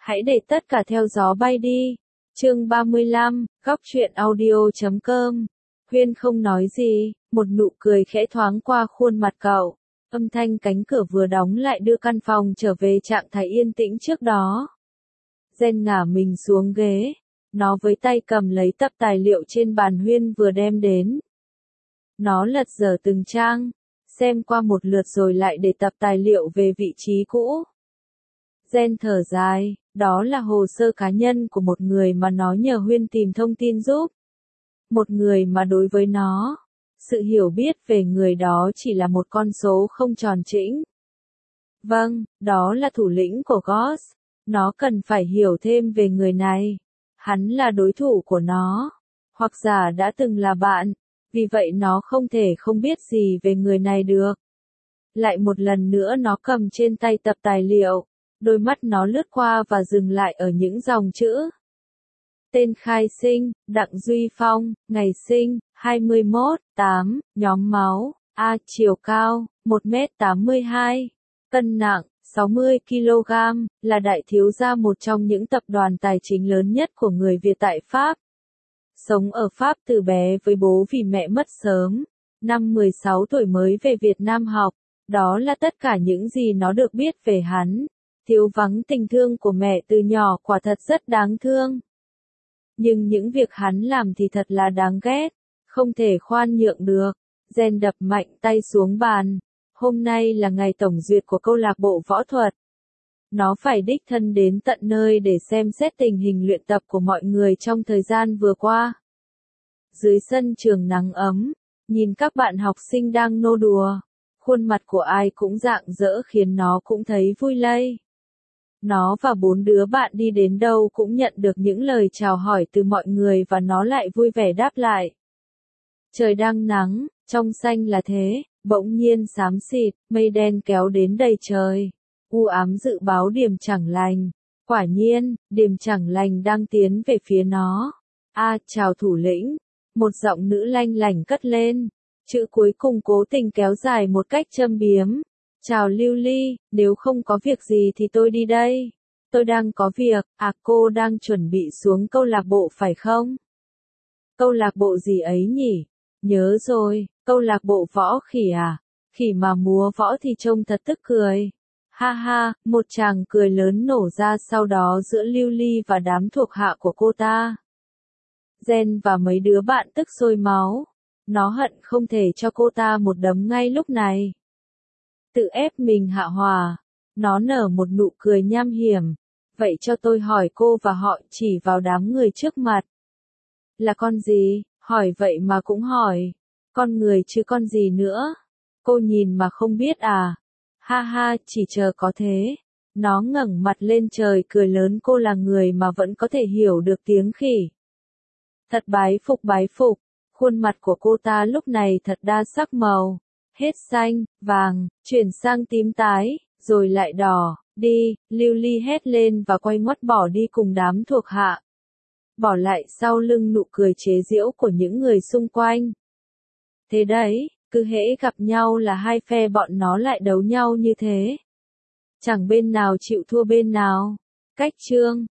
Hãy để tất cả theo gió bay đi. Chương 35, góc truyện audio.com. Huyên không nói gì, một nụ cười khẽ thoáng qua khuôn mặt cậu. Âm thanh cánh cửa vừa đóng lại đưa căn phòng trở về trạng thái yên tĩnh trước đó. Jen ngả mình xuống ghế. Nó với tay cầm lấy tập tài liệu trên bàn Huyên vừa đem đến. Nó lật dở từng trang, xem qua một lượt rồi lại để tập tài liệu về vị trí cũ. Jen thở dài, đó là hồ sơ cá nhân của một người mà nó nhờ Huyên tìm thông tin giúp. Một người mà đối với nó, sự hiểu biết về người đó chỉ là một con số không tròn trĩnh. Vâng, đó là thủ lĩnh của Ghost. Nó cần phải hiểu thêm về người này. Hắn là đối thủ của nó, hoặc giả đã từng là bạn, vì vậy nó không thể không biết gì về người này được. Lại một lần nữa nó cầm trên tay tập tài liệu, đôi mắt nó lướt qua và dừng lại ở những dòng chữ. Tên khai sinh, Đặng Duy Phong, ngày sinh, 21/8, nhóm máu, A chiều cao, 1m82, cân nặng, 60 kg, là đại thiếu gia một trong những tập đoàn tài chính lớn nhất của người Việt tại Pháp. Sống ở Pháp từ bé với bố vì mẹ mất sớm, năm 16 tuổi mới về Việt Nam học, đó là tất cả những gì nó được biết về hắn. Thiếu vắng tình thương của mẹ từ nhỏ quả thật rất đáng thương. Nhưng những việc hắn làm thì thật là đáng ghét, không thể khoan nhượng được. Jen đập mạnh tay xuống bàn. Hôm nay là ngày tổng duyệt của câu lạc bộ võ thuật. Nó phải đích thân đến tận nơi để xem xét tình hình luyện tập của mọi người trong thời gian vừa qua. Dưới sân trường nắng ấm, nhìn các bạn học sinh đang nô đùa, khuôn mặt của ai cũng rạng rỡ khiến nó cũng thấy vui lây. Nó và 4 đứa bạn đi đến đâu cũng nhận được những lời chào hỏi từ mọi người và nó lại vui vẻ đáp lại. Trời đang nắng, trong xanh là thế, bỗng nhiên xám xịt, mây đen kéo đến đầy trời. U ám dự báo điểm chẳng lành. Quả nhiên, điểm chẳng lành đang tiến về phía nó. Chào thủ lĩnh. Một giọng nữ lanh lảnh cất lên. Chữ cuối cùng cố tình kéo dài một cách châm biếm. Chào Lưu Ly, nếu không có việc gì thì tôi đi đây. Tôi đang có việc, cô đang chuẩn bị xuống câu lạc bộ phải không? Câu lạc bộ gì ấy nhỉ? Nhớ rồi, câu lạc bộ võ khỉ à? Khỉ mà múa võ thì trông thật tức cười. Ha ha, một tràng cười lớn nổ ra sau đó giữa Lưu Ly và đám thuộc hạ của cô ta. Jen và mấy đứa bạn tức sôi máu. Nó hận không thể cho cô ta một đấm ngay lúc này. Tự ép mình hạ hòa. Nó nở một nụ cười nham hiểm. Vậy cho tôi hỏi cô và họ chỉ vào đám người trước mặt. Là con gì? Hỏi vậy mà cũng hỏi. Con người chứ con gì nữa? Cô nhìn mà không biết à? Ha ha, chỉ chờ có thế. Nó ngẩng mặt lên trời cười lớn, cô là người mà vẫn có thể hiểu được tiếng khỉ. Thật bái phục. Khuôn mặt của cô ta lúc này thật đa sắc màu. Hết xanh, vàng, chuyển sang tím tái, rồi lại đỏ. Đi, Lưu Ly hét lên và quay ngoắt bỏ đi cùng đám thuộc hạ. Bỏ lại sau lưng nụ cười chế giễu của những người xung quanh. Thế đấy, cứ hễ gặp nhau là hai phe bọn nó lại đấu nhau như thế. Chẳng bên nào chịu thua bên nào. Cách chương.